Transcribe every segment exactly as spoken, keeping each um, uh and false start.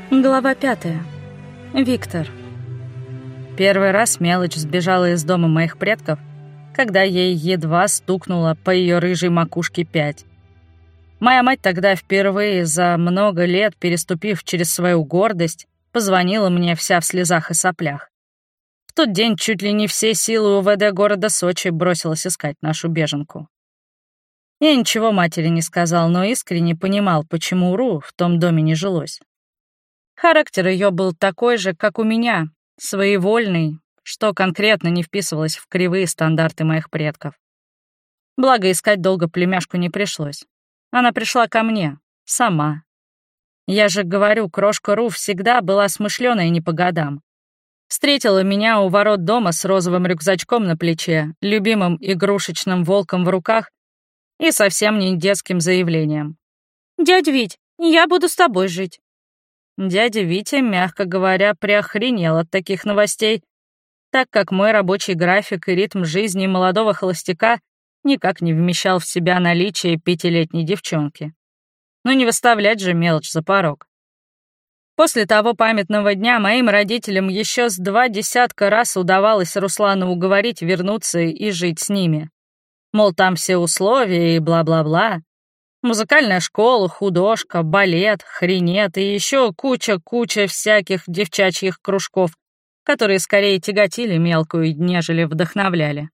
Глава пятая. Виктор. Первый раз Мелочь сбежала из дома моих предков, когда ей едва стукнуло по ее рыжей макушке пять. Моя мать тогда впервые за много лет, переступив через свою гордость, позвонила мне вся в слезах и соплях. В тот день чуть ли не все силы УВД города Сочи бросилась искать нашу беженку. Я ничего матери не сказал, но искренне понимал, почему Ру в том доме не жилось. Характер ее был такой же, как у меня, своевольный, что конкретно не вписывалось в кривые стандарты моих предков. Благо, искать долго племяшку не пришлось. Она пришла ко мне, сама. Я же говорю, крошка Ру всегда была смышленая не по годам. Встретила меня у ворот дома с розовым рюкзачком на плече, любимым игрушечным волком в руках и совсем не детским заявлением. «Дядь Вить, я буду с тобой жить». Дядя Витя, мягко говоря, приохренел от таких новостей, так как мой рабочий график и ритм жизни молодого холостяка никак не вмещал в себя наличие пятилетней девчонки. Но не выставлять же Мелочь за порог. После того памятного дня моим родителям еще с два десятка раз удавалось Руслану уговорить вернуться и жить с ними. Мол, там все условия и бла-бла-бла. Музыкальная школа, художка, балет, хренет и еще куча-куча всяких девчачьих кружков, которые скорее тяготили мелкую, нежели вдохновляли.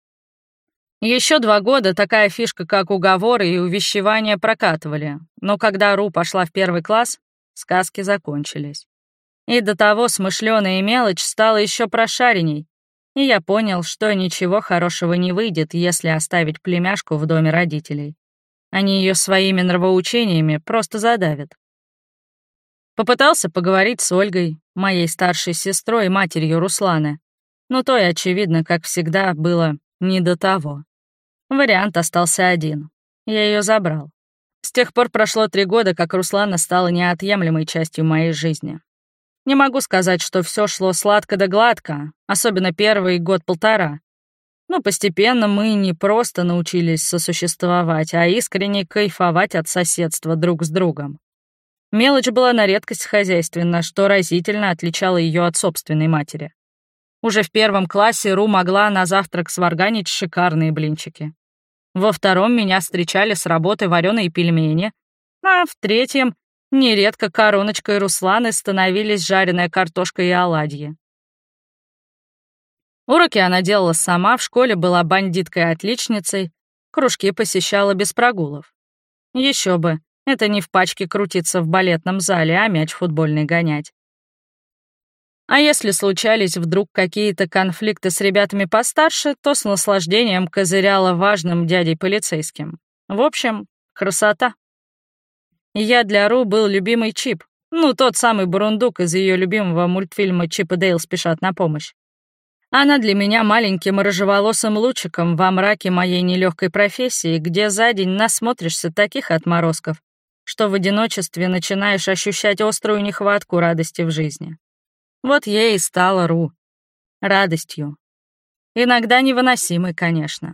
Еще два года такая фишка, как уговоры и увещевания, прокатывали, но когда Ру пошла в первый класс, сказки закончились. И до того смышленая Мелочь стала еще прошаренней, и я понял, что ничего хорошего не выйдет, если оставить племяшку в доме родителей. Они ее своими нравоучениями просто задавят. Попытался поговорить с Ольгой, моей старшей сестрой и матерью Русланы, но той, очевидно, как всегда, было не до того. Вариант остался один. Я ее забрал. С тех пор прошло три года, как Руслана стала неотъемлемой частью моей жизни. Не могу сказать, что все шло сладко да гладко, особенно первый год-полтора. Но постепенно мы не просто научились сосуществовать, а искренне кайфовать от соседства друг с другом. Мелочь была на редкость хозяйственна, что разительно отличало ее от собственной матери. Уже в первом классе Ру могла на завтрак сварганить шикарные блинчики. Во втором меня встречали с работы вареные пельмени, а в третьем нередко короночкой Русланы становились жареная картошка и оладьи. Уроки она делала сама, в школе была бандиткой-отличницей, кружки посещала без прогулов. Еще бы, это не в пачке крутиться в балетном зале, а мяч футбольный гонять. А если случались вдруг какие-то конфликты с ребятами постарше, то с наслаждением козыряла важным дядей-полицейским. В общем, красота. Я для Ру был любимый Чип, ну, тот самый бурундук из ее любимого мультфильма «Чип и Дейл спешат на помощь». Она для меня маленьким рыжеволосым лучиком во мраке моей нелегкой профессии, где за день насмотришься таких отморозков, что в одиночестве начинаешь ощущать острую нехватку радости в жизни. Вот ей и стала Ру. Радостью. Иногда невыносимой, конечно.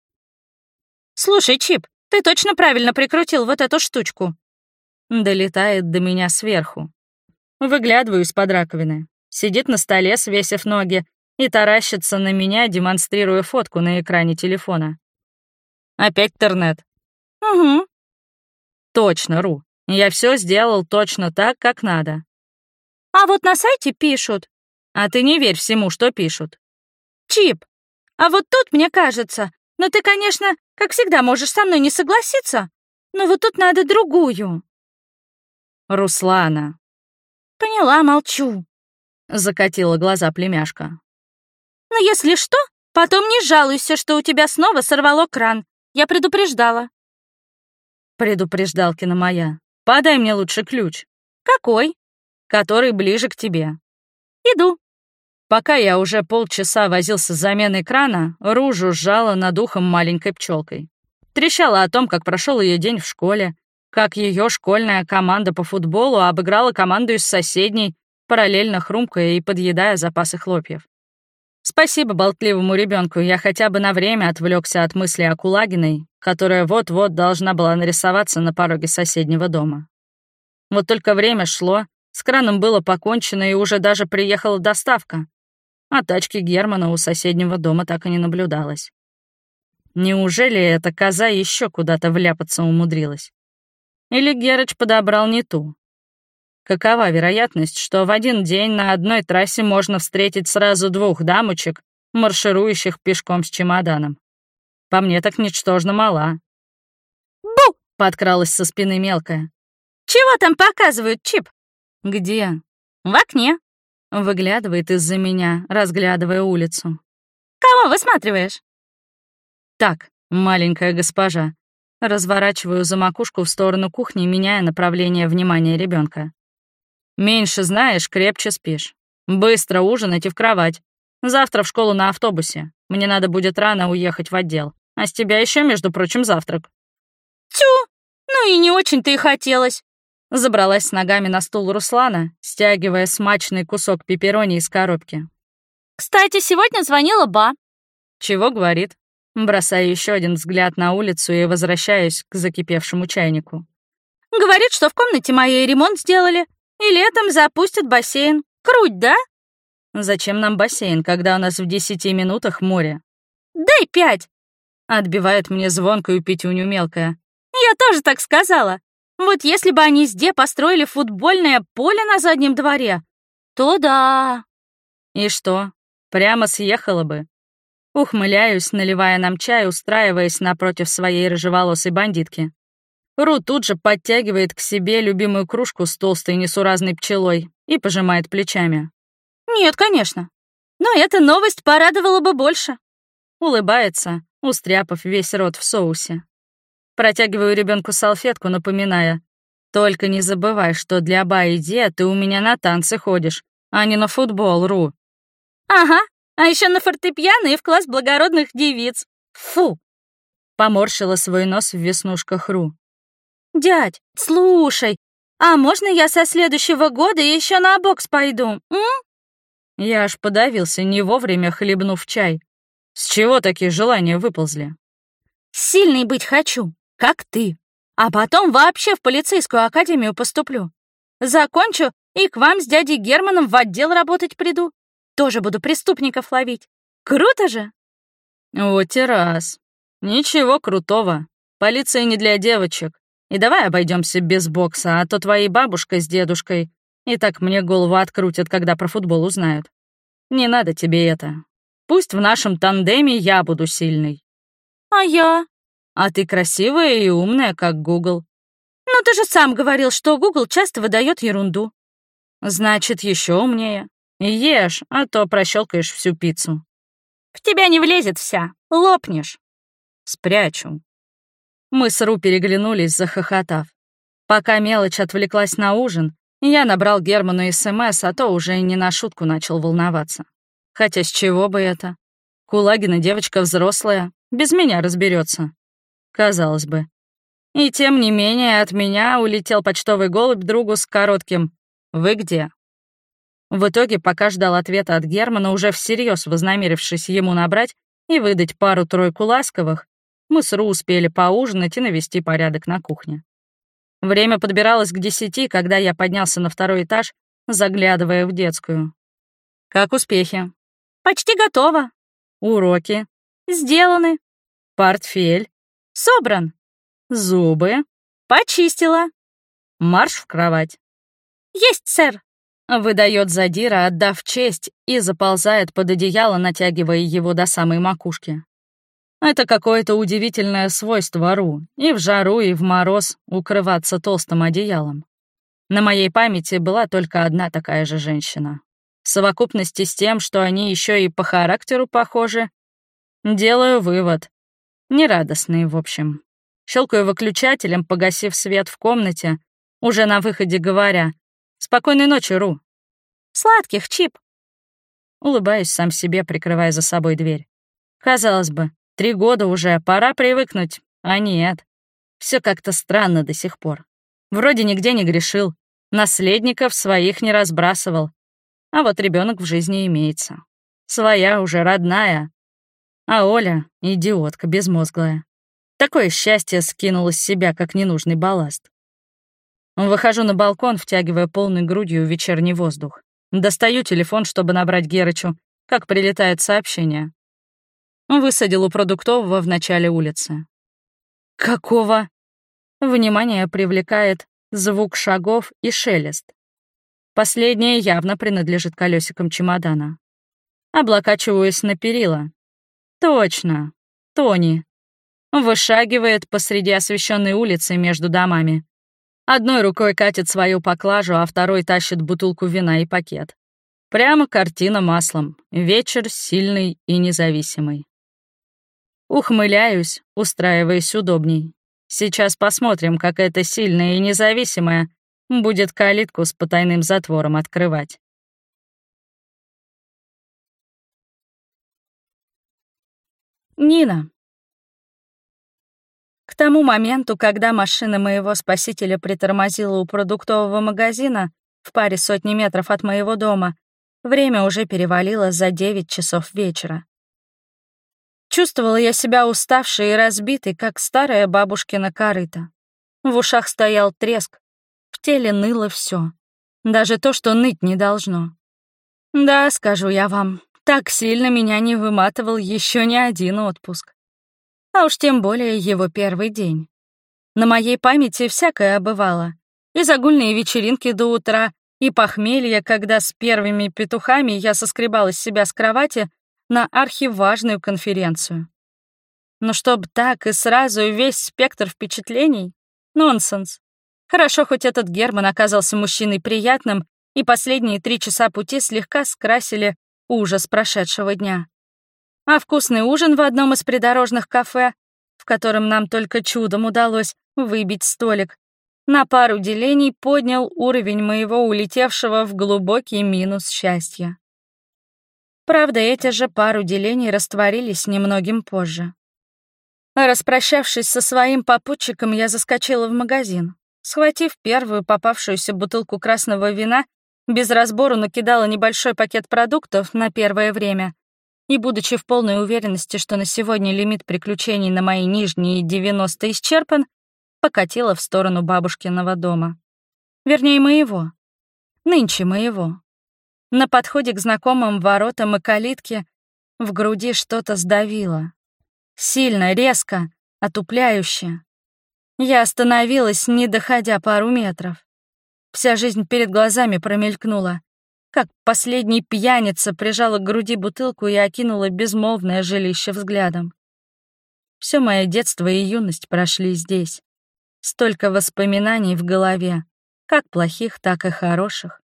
«Слушай, Чип, ты точно правильно прикрутил вот эту штучку?» Долетает до меня сверху. Выглядываю из-под раковины. Сидит на столе, свесив ноги, и таращится на меня, демонстрируя фотку на экране телефона. «Опять интернет?» «Угу». «Точно, Ру. Я все сделал точно так, как надо». «А вот на сайте пишут». «А ты не верь всему, что пишут». «Чип, а вот тут, мне кажется, ну ты, конечно, как всегда можешь со мной не согласиться, но вот тут надо другую». «Руслана». «Поняла, молчу», — закатила глаза племяшка. «Но если что, потом не жалуйся, что у тебя снова сорвало кран. Я предупреждала». «Предупреждалкина моя. Подай мне лучше ключ». «Какой?» «Который ближе к тебе». «Иду». Пока я уже полчаса возился с заменой крана, Ру жужжала над ухом маленькой пчелкой. Трещала о том, как прошел ее день в школе, как ее школьная команда по футболу обыграла команду из соседней, параллельно хрумкая и подъедая запасы хлопьев. Спасибо болтливому ребенку, я хотя бы на время отвлекся от мысли о Кулагиной, которая вот-вот должна была нарисоваться на пороге соседнего дома. Вот только время шло, С краном было покончено, и уже даже приехала доставка. А тачки Германа у соседнего дома так и не наблюдалось. Неужели эта коза еще куда-то вляпаться умудрилась? Или Герыч подобрал не ту? Какова вероятность, что в один день на одной трассе можно встретить сразу двух дамочек, марширующих пешком с чемоданом? По мне так ничтожно мала. «Бу!» — подкралась со спины мелкая. «Чего там показывают, Чип?» «Где?» «В окне». Выглядывает из-за меня, разглядывая улицу. «Кого высматриваешь?» «Так, маленькая госпожа». Разворачиваю за макушку в сторону кухни, меняя направление внимания ребенка. «Меньше знаешь, крепче спишь. Быстро ужинать и в кровать. Завтра в школу на автобусе. Мне надо будет рано уехать в отдел. А с тебя еще, между прочим, завтрак». «Тю! Ну и не очень-то и хотелось». Забралась с ногами на стул Руслана, стягивая смачный кусок пепперони из коробки. «Кстати, сегодня звонила Ба». «Чего говорит?» Бросаю еще один взгляд на улицу и возвращаюсь к закипевшему чайнику. «Говорит, что в комнате моей ремонт сделали, и летом запустят бассейн. Круть, да?» «Зачем нам бассейн, когда у нас в десяти минутах море?» «Дай пять!» Отбивает мне звонкую пятюню мелкая. «Я тоже так сказала. Вот если бы они с Де построили футбольное поле на заднем дворе, то да». «И что? Прямо съехала бы?» Ухмыляюсь, наливая нам чай, устраиваясь напротив своей рыжеволосой бандитки. Ру тут же подтягивает к себе любимую кружку с толстой несуразной пчелой и пожимает плечами. «Нет, конечно. Но эта новость порадовала бы больше». Улыбается, устряпав весь рот в соусе. Протягиваю ребенку салфетку, напоминая. «Только не забывай, что для Ба и Де ты у меня на танцы ходишь, а не на футбол, Ру». «Ага, а еще на фортепиано и в класс благородных девиц. Фу!» Поморщила свой нос в веснушках Ру. «Дядь, слушай, а можно я со следующего года еще на бокс пойду, м?» Я аж подавился, не вовремя хлебнув чай. С чего такие желания выползли? «Сильной быть хочу, как ты. А потом вообще в полицейскую академию поступлю. Закончу и к вам с дядей Германом в отдел работать приду. Тоже буду преступников ловить. Круто же!» Вот и раз. Ничего крутого. Полиция не для девочек. И давай обойдемся без бокса, а то твои бабушка с дедушкой и так мне голову открутят, когда про футбол узнают. Не надо тебе это. Пусть в нашем тандеме я буду сильной. «А я?» А ты красивая и умная, как Гугл. «Ну ты же сам говорил, что Гугл часто выдает ерунду». Значит, еще умнее. Ешь, а то прощелкаешь всю пиццу. «В тебя не влезет вся, лопнешь». Спрячу. Мы с Ру переглянулись, захохотав. Пока мелочь отвлеклась на ужин, я набрал Герману СМС, а то уже не на шутку начал волноваться. Хотя с чего бы это? Кулагина девочка взрослая, без меня разберется. Казалось бы. И тем не менее от меня улетел почтовый голубь другу с коротким «Вы где?». В итоге, пока ждал ответа от Германа, уже всерьез вознамерившись ему набрать и выдать пару-тройку ласковых, мы с Ру успели поужинать и навести порядок на кухне. Время подбиралось к десяти, когда я поднялся на второй этаж, заглядывая в детскую. «Как успехи?» «Почти готово». «Уроки?» «Сделаны». «Портфель?» «Собран». «Зубы?» «Почистила». «Марш в кровать». «Есть, сэр». Выдает задира, отдав честь, и заползает под одеяло, натягивая его до самой макушки. Это какое-то удивительное свойство Ру, и в жару, и в мороз укрываться толстым одеялом. На моей памяти была только одна такая же женщина. В совокупности с тем, что они еще и по характеру похожи, делаю вывод. Нерадостный, в общем. Щелкаю выключателем, погасив свет в комнате, уже на выходе говоря: «Спокойной ночи, Ру». «Сладких, Чип». Улыбаюсь сам себе, прикрывая за собой дверь. Казалось бы, три года уже, пора привыкнуть, а нет. Все как-то странно до сих пор. Вроде нигде не грешил, наследников своих не разбрасывал. А вот ребенок в жизни имеется. Своя уже, родная. А Оля — идиотка безмозглая. Такое счастье скинула с себя, как ненужный балласт. Выхожу на балкон, втягивая полной грудью вечерний воздух. Достаю телефон, чтобы набрать Герычу, как прилетает сообщение. Высадил у продуктового в начале улицы. Какого? Внимание привлекает звук шагов и шелест. Последнее явно принадлежит колесикам чемодана. Облокачиваюсь на перила. Точно, Тони. Вышагивает посреди освещенной улицы между домами. Одной рукой катит свою поклажу, а второй тащит бутылку вина и пакет. Прямо картина маслом. Вечер сильный и независимый. Ухмыляюсь, устраиваясь удобней. Сейчас посмотрим, как эта сильная и независимая будет калитку с потайным затвором открывать. Нина. К тому моменту, когда машина моего спасителя притормозила у продуктового магазина в паре сотни метров от моего дома, время уже перевалило за девять часов вечера. Чувствовала я себя уставшей и разбитой, как старая бабушкина корыта. В ушах стоял треск, в теле ныло все, даже то, что ныть не должно. Да, скажу я вам, так сильно меня не выматывал еще ни один отпуск. А уж тем более его первый день. На моей памяти всякое бывало. И загульные вечеринки до утра, и похмелье, когда с первыми петухами я соскребала с себя с кровати на архиважную конференцию. Но чтоб так и сразу весь спектр впечатлений — нонсенс. Хорошо, хоть этот Герман оказался мужчиной приятным, и последние три часа пути слегка скрасили ужас прошедшего дня. А вкусный ужин в одном из придорожных кафе, в котором нам только чудом удалось выбить столик, на пару делений поднял уровень моего улетевшего в глубокий минус счастья. Правда, эти же пару делений растворились немногим позже. Распрощавшись со своим попутчиком, я заскочила в магазин. Схватив первую попавшуюся бутылку красного вина, без разбору накидала небольшой пакет продуктов на первое время и, будучи в полной уверенности, что на сегодня лимит приключений на мои нижние девяносто исчерпан, покатила в сторону бабушкиного дома. Вернее, моего. Нынче моего. На подходе к знакомым воротам и калитке в груди что-то сдавило. Сильно, резко, отупляюще. Я остановилась, не доходя пару метров. Вся жизнь перед глазами промелькнула. Как последний пьяница прижала к груди бутылку и окинула безмолвное жилище взглядом. Все мое детство и юность прошли здесь. Столько воспоминаний в голове, как плохих, так и хороших.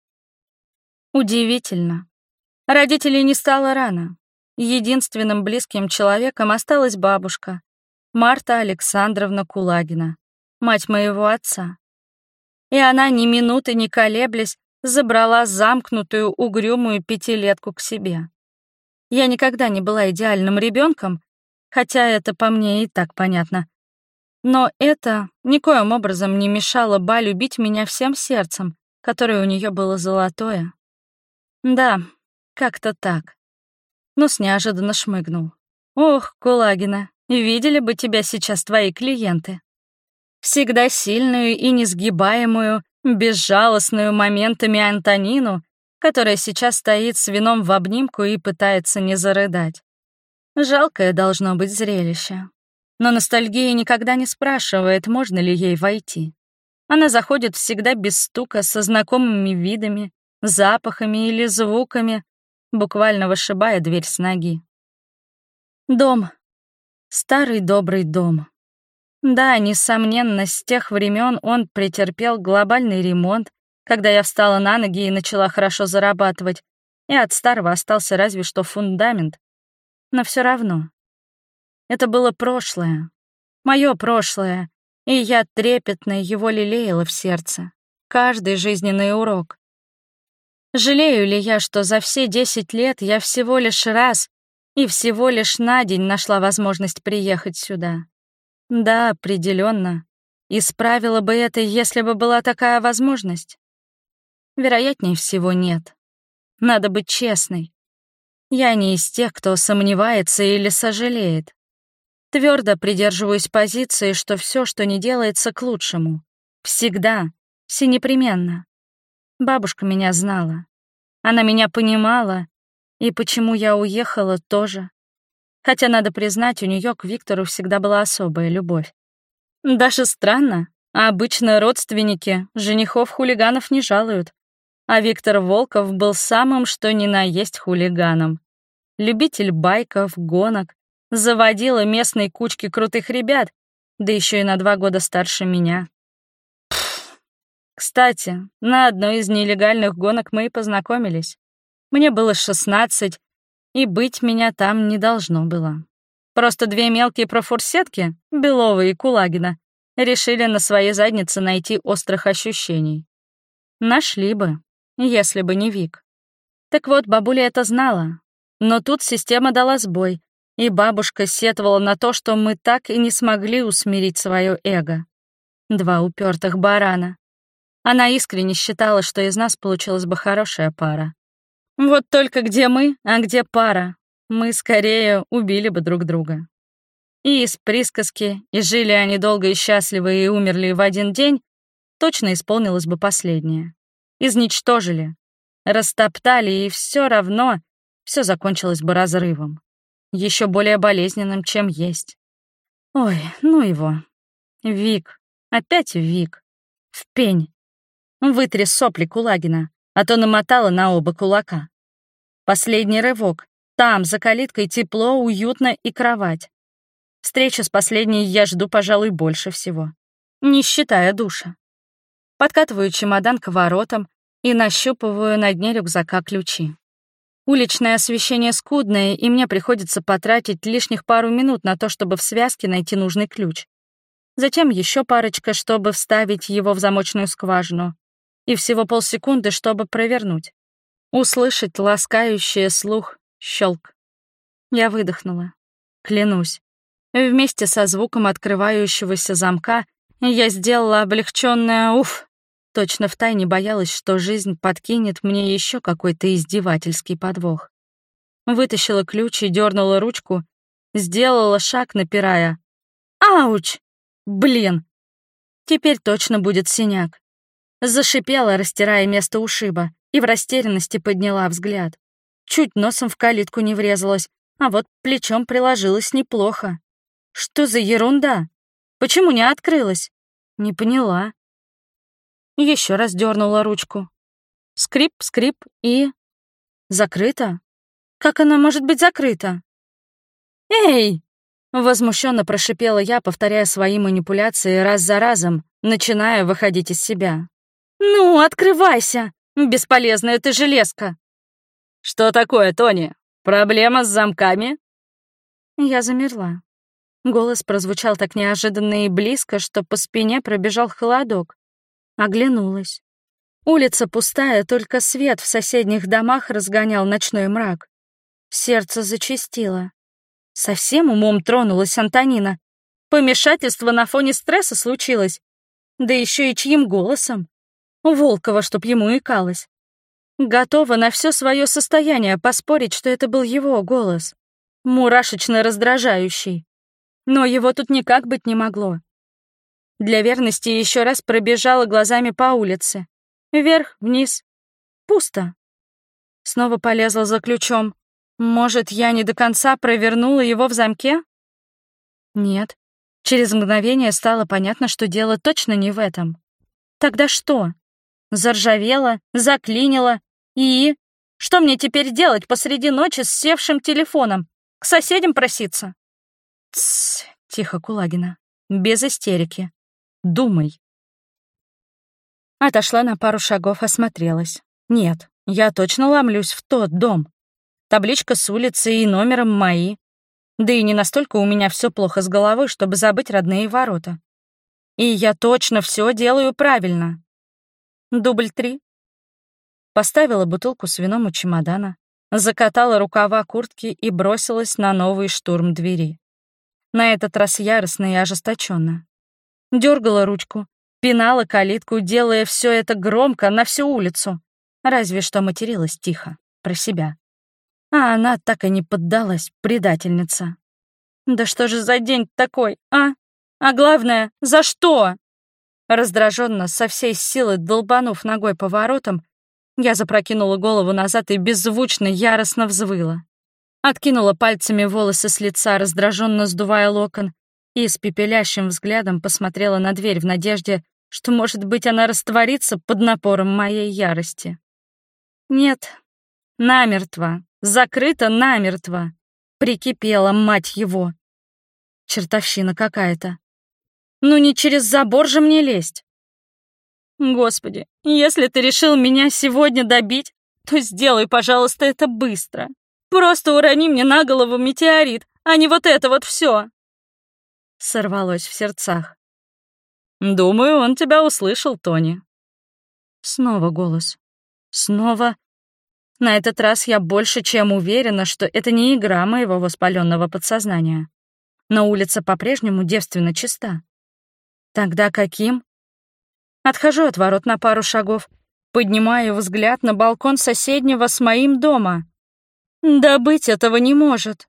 Удивительно. Родителей не стало рано. Единственным близким человеком осталась бабушка, Марта Александровна Кулагина, мать моего отца. И она, ни минуты не колеблясь, забрала замкнутую, угрюмую пятилетку к себе. Я никогда не была идеальным ребенком, хотя это по мне и так понятно. Но это никоим образом не мешало Ба любить меня всем сердцем, которое у нее было золотое. Да, как-то так. Нос неожиданно шмыгнул. Ох, Кулагина, видели бы тебя сейчас твои клиенты. Всегда сильную и несгибаемую, безжалостную моментами Антонину, которая сейчас стоит с вином в обнимку и пытается не зарыдать. Жалкое должно быть зрелище. Но ностальгия никогда не спрашивает, можно ли ей войти. Она заходит всегда без стука, со знакомыми видами, запахами или звуками, буквально вышибая дверь с ноги. Дом. Старый добрый дом. Да, несомненно, с тех времен он претерпел глобальный ремонт, когда я встала на ноги и начала хорошо зарабатывать, и от старого остался разве что фундамент. Но все равно. Это было прошлое. Мое прошлое, и я трепетно его лелеяла в сердце. Каждый жизненный урок. Жалею ли я, что за все десять лет я всего лишь раз и всего лишь на день нашла возможность приехать сюда? Да, определенно. Исправила бы это, если бы была такая возможность? Вероятнее всего, нет. Надо быть честной. Я не из тех, кто сомневается или сожалеет. Твердо придерживаюсь позиции, что все, что не делается, к лучшему. Всегда. Все непременно. Бабушка меня знала. Она меня понимала, и почему я уехала тоже. Хотя, надо признать, у нее к Виктору всегда была особая любовь. Даже странно, обычно родственники женихов-хулиганов не жалуют, а Виктор Волков был самым что ни на есть хулиганом. Любитель байков, гонок, заводила местные кучки крутых ребят, да еще и на два года старше меня. Кстати, на одной из нелегальных гонок мы и познакомились. Мне было шестнадцать, и быть меня там не должно было. Просто две мелкие профурсетки, Белова и Кулагина, решили на своей заднице найти острых ощущений. Нашли бы, если бы не Вик. Так вот, бабуля это знала. Но тут система дала сбой, и бабушка сетовала на то, что мы так и не смогли усмирить свое эго. Два упертых барана. Она искренне считала, что из нас получилась бы хорошая пара. Вот только где мы, а где пара? Мы скорее убили бы друг друга. И из присказки «и жили они долго и счастливо и умерли в один день» точно исполнилось бы последнее. Изничтожили, растоптали, и все равно все закончилось бы разрывом. Еще более болезненным, чем есть. Ой, ну его. Вик. Опять Вик. В пень. Вытри сопли Кулагина, а то намотала на оба кулака. Последний рывок. Там, за калиткой, тепло, уютно и кровать. Встречу с последней я жду, пожалуй, больше всего. Не считая душа. Подкатываю чемодан к воротам и нащупываю на дне рюкзака ключи. Уличное освещение скудное, и мне приходится потратить лишних пару минут на то, чтобы в связке найти нужный ключ. Затем еще парочка, чтобы вставить его в замочную скважину. И всего полсекунды, чтобы провернуть. Услышать ласкающее слух щелк. Я выдохнула. Клянусь. Вместе со звуком открывающегося замка я сделала облегченное «уф». Точно втайне боялась, что жизнь подкинет мне еще какой-то издевательский подвох. Вытащила ключ и дернула ручку, сделала шаг, напирая. «Ауч! Блин! Теперь точно будет синяк». Зашипела, растирая место ушиба, и в растерянности подняла взгляд. Чуть носом в калитку не врезалась, а вот плечом приложилась неплохо. Что за ерунда? Почему не открылась? Не поняла. Еще раз дернула ручку. Скрип, скрип и... Закрыто? Как она может быть закрыта? «Эй!» — возмущенно прошипела я, повторяя свои манипуляции раз за разом, начиная выходить из себя. «Ну, открывайся, бесполезная ты железка!» «Что такое, Тони? Проблема с замками?» Я замерла. Голос прозвучал так неожиданно и близко, что по спине пробежал холодок. Оглянулась. Улица пустая, только свет в соседних домах разгонял ночной мрак. Сердце зачастило. Совсем умом тронулась Антонина. Помешательство на фоне стресса случилось. Да еще и чьим голосом? Волкова, чтоб ему икалось. Готова на все свое состояние поспорить, что это был его голос. Мурашечно раздражающий. Но его тут никак быть не могло. Для верности еще раз пробежала глазами по улице. Вверх, вниз. Пусто. Снова полезла за ключом. Может, я не до конца провернула его в замке? Нет. Через мгновение стало понятно, что дело точно не в этом. Тогда что? Заржавела, заклинила. И? Что мне теперь делать посреди ночи с севшим телефоном? К соседям проситься? Тссс, тихо, Кулагина. Без истерики. Думай. Отошла на пару шагов, осмотрелась. Нет, я точно ломлюсь в тот дом. Табличка с улицы и номером мои. Да и не настолько у меня все плохо с головой, чтобы забыть родные ворота. И я точно все делаю правильно. Дубль три. Поставила бутылку с вином у чемодана, закатала рукава куртки и бросилась на новый штурм двери. На этот раз яростно и ожесточенно. Дергала ручку, пинала калитку, делая все это громко на всю улицу. Разве что материлась тихо, про себя. А она так и не поддалась, предательница. Да что же за день такой, а? А главное, за что? Раздраженно, со всей силы долбанув ногой по воротам, я запрокинула голову назад и беззвучно, яростно взвыла. Откинула пальцами волосы с лица, раздраженно сдувая локон, и с пепелящим взглядом посмотрела на дверь в надежде, что, может быть, она растворится под напором моей ярости. Нет, намертво, закрыто намертво. Прикипела, мать его. Чертовщина какая-то. Ну не через забор же мне лезть. Господи, если ты решил меня сегодня добить, то сделай, пожалуйста, это быстро. Просто урони мне на голову метеорит, а не вот это вот все. Сорвалось в сердцах. Думаю, он тебя услышал, Тони. Снова голос. Снова. На этот раз я больше чем уверена, что это не игра моего воспаленного подсознания. Но улица по-прежнему девственно чиста. Тогда каким? Отхожу от ворот на пару шагов, поднимаю взгляд на балкон соседнего с моим дома. Да быть этого не может.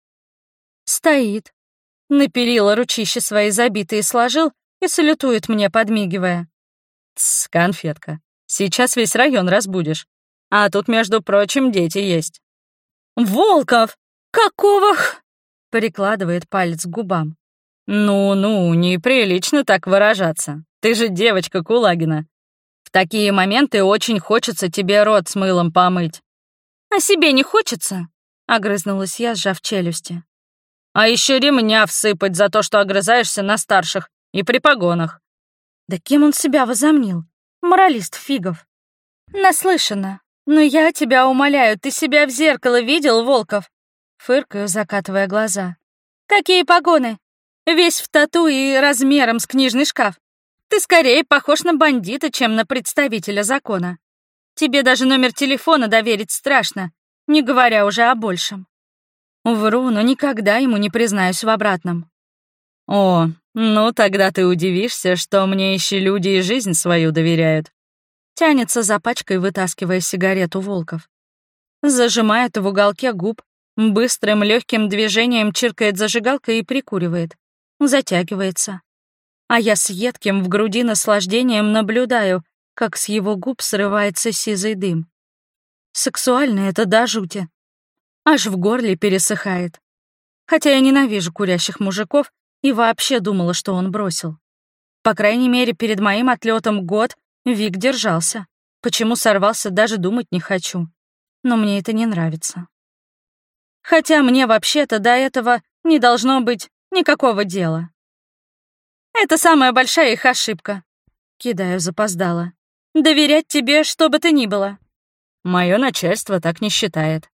Стоит, на перила ручища свои забитые сложил и салютует мне, подмигивая. «Тсс, конфетка, сейчас весь район разбудишь. А тут, между прочим, дети есть». «Волков! Какого х...» — прикладывает палец к губам. «Ну-ну, неприлично так выражаться. Ты же девочка Кулагина. В такие моменты очень хочется тебе рот с мылом помыть». «А себе не хочется?» — огрызнулась я, сжав челюсти. «А еще ремня всыпать за то, что огрызаешься на старших и при погонах». Да кем он себя возомнил? Моралист фигов. Наслышана. Но я тебя умоляю, ты себя в зеркало видел, Волков? Фыркаю, закатывая глаза. Какие погоны? Весь в тату и размером с книжный шкаф. Ты скорее похож на бандита, чем на представителя закона. Тебе даже номер телефона доверить страшно, не говоря уже о большем. Вру, но никогда ему не признаюсь в обратном. О, ну тогда ты удивишься, что мне еще люди и жизнь свою доверяют. Тянется за пачкой, вытаскивая сигарету, Волков. Зажимает в уголке губ, быстрым легким движением чиркает зажигалкой и прикуривает. Затягивается. А я с едким в груди наслаждением наблюдаю, как с его губ срывается сизый дым. Сексуально это до жути. Аж в горле пересыхает. Хотя я ненавижу курящих мужиков и вообще думала, что он бросил. По крайней мере, перед моим отлетом год Вик держался. Почему сорвался, даже думать не хочу. Но мне это не нравится. Хотя мне вообще-то до этого не должно быть никакого дела. Это самая большая их ошибка. Кидаю запоздало. Доверять тебе, что бы то ни было. Мое начальство так не считает.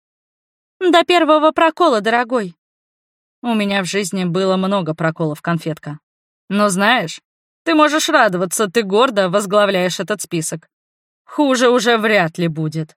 До первого прокола, дорогой. У меня в жизни было много проколов, конфетка. Но знаешь, ты можешь радоваться, ты гордо возглавляешь этот список. Хуже уже вряд ли будет.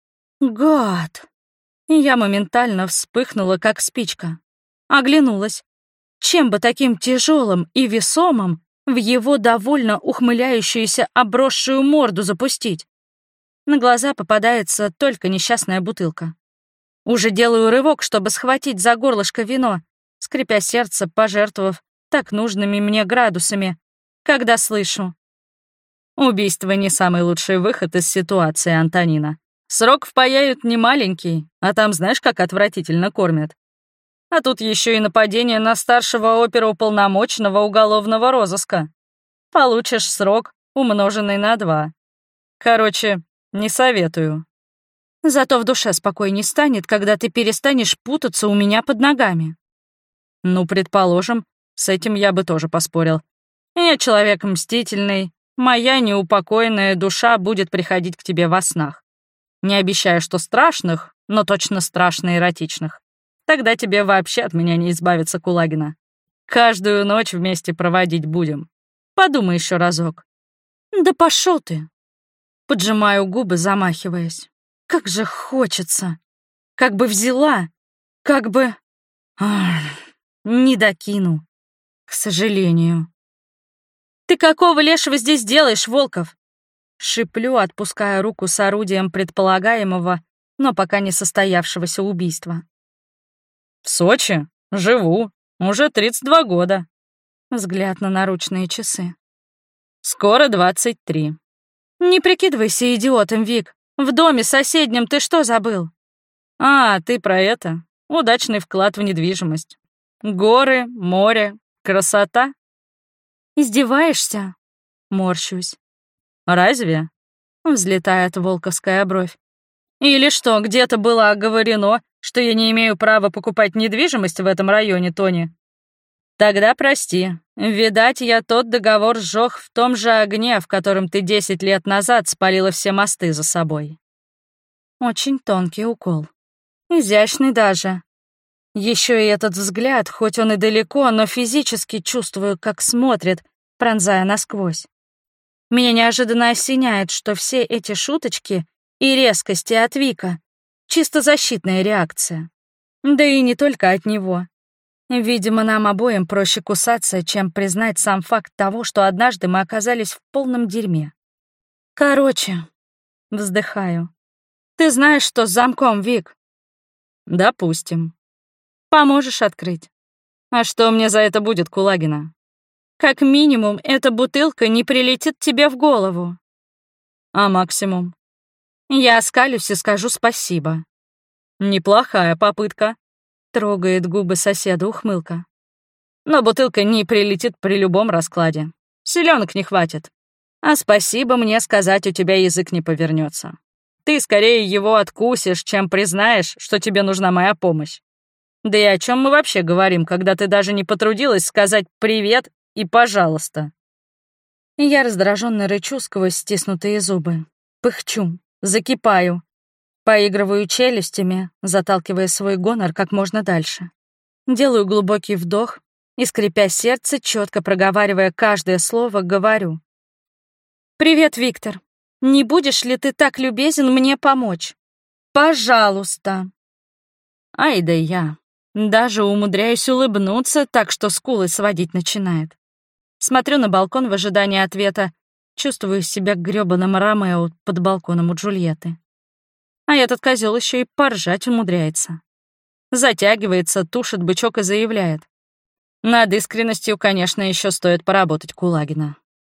Гад. Я моментально вспыхнула, как спичка. Оглянулась. Чем бы таким тяжелым и весомым в его довольно ухмыляющуюся обросшую морду запустить? На глаза попадается только несчастная бутылка. Уже делаю рывок, чтобы схватить за горлышко вино, скрипя сердце, пожертвовав так нужными мне градусами, когда слышу. Убийство не самый лучший выход из ситуации, Антонина. Срок впаяют немаленький, а там знаешь, как отвратительно кормят. А тут еще и нападение на старшего оперуполномоченного уголовного розыска. Получишь срок, умноженный на два. Короче, не советую. Зато в душе спокойней станет, когда ты перестанешь путаться у меня под ногами. Ну, предположим, с этим я бы тоже поспорил. Я человек мстительный, моя неупокоенная душа будет приходить к тебе во снах. Не обещаю, что страшных, но точно страшно эротичных. Тогда тебе вообще от меня не избавиться, Кулагина. Каждую ночь вместе проводить будем. Подумай еще разок. Да пошел ты. Поджимаю губы, замахиваясь. Как же хочется. Как бы взяла. Как бы... Ах, не докину. К сожалению. Ты какого лешего здесь делаешь, Волков? Шиплю, отпуская руку с орудием предполагаемого, но пока не состоявшегося убийства. В Сочи? Живу. Уже тридцать два года. Взгляд на наручные часы. Скоро двадцать три. Не прикидывайся идиотом, Вик. В доме соседнем ты что забыл? А, ты про это? Удачный вклад в недвижимость. Горы, море, красота. Издеваешься? Морщусь. Разве? Взлетает волковская бровь. Или что, где-то было оговорено, что я не имею права покупать недвижимость в этом районе, Тони? Тогда прости. Видать, я тот договор сжёг в том же огне, в котором ты десять лет назад спалила все мосты за собой. Очень тонкий укол. Изящный даже. Еще и этот взгляд, хоть он и далеко, но физически чувствую, как смотрит, пронзая насквозь. Меня неожиданно осеняет, что все эти шуточки и резкости от Вика — чисто защитная реакция. Да и не только от него. Видимо, нам обоим проще кусаться, чем признать сам факт того, что однажды мы оказались в полном дерьме. Короче, вздыхаю. Ты знаешь, что с замком, Вик? Допустим. Поможешь открыть? А что мне за это будет, Кулагина? Как минимум, эта бутылка не прилетит тебе в голову. А максимум? Я оскалюсь и скажу спасибо. Неплохая попытка. Трогает губы соседа ухмылка. Но бутылка не прилетит при любом раскладе. Селенок не хватит. А спасибо мне сказать у тебя язык не повернется. Ты скорее его откусишь, чем признаешь, что тебе нужна моя помощь. Да и о чем мы вообще говорим, когда ты даже не потрудилась сказать «привет» и «пожалуйста». Я раздраженно рычу сквозь стиснутые зубы. Пыхчу, закипаю. Поигрываю челюстями, заталкивая свой гонор как можно дальше. Делаю глубокий вдох и, скрипя сердце, четко проговаривая каждое слово, говорю. «Привет, Виктор. Не будешь ли ты так любезен мне помочь? Пожалуйста». Ай да я. Даже умудряюсь улыбнуться так, что скулы сводить начинает. Смотрю на балкон в ожидании ответа, чувствую себя грёбаным Ромео под балконом у Джульетты. А этот козел еще и поржать умудряется. Затягивается, тушит бычок и заявляет. Над искренностью, конечно, еще стоит поработать, Кулагина.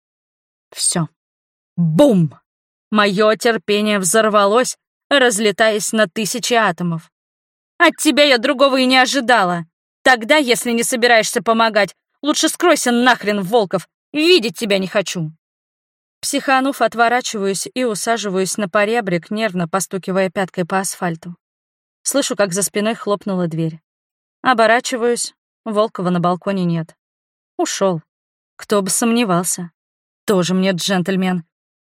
Все. Бум! Мое терпение взорвалось, разлетаясь на тысячи атомов. От тебя я другого и не ожидала. Тогда, если не собираешься помогать, лучше скройся нахрен, Волков. Видеть тебя не хочу. Психанув, отворачиваюсь и усаживаюсь на поребрик, нервно постукивая пяткой по асфальту. Слышу, как за спиной хлопнула дверь. Оборачиваюсь, Волкова на балконе нет. Ушел. Кто бы сомневался. Тоже мне джентльмен.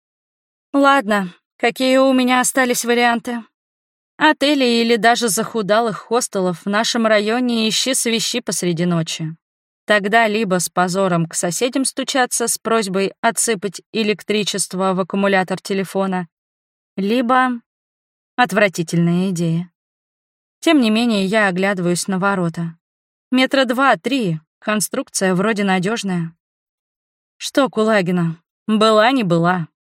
Ладно, какие у меня остались варианты? Отели или даже захудалых хостелов в нашем районе ищи свищи посреди ночи. Тогда либо с позором к соседям стучаться с просьбой отсыпать электричество в аккумулятор телефона, либо... Отвратительная идея. Тем не менее, я оглядываюсь на ворота. Метра два-три, конструкция вроде надежная. Что, Кулагина, была не была.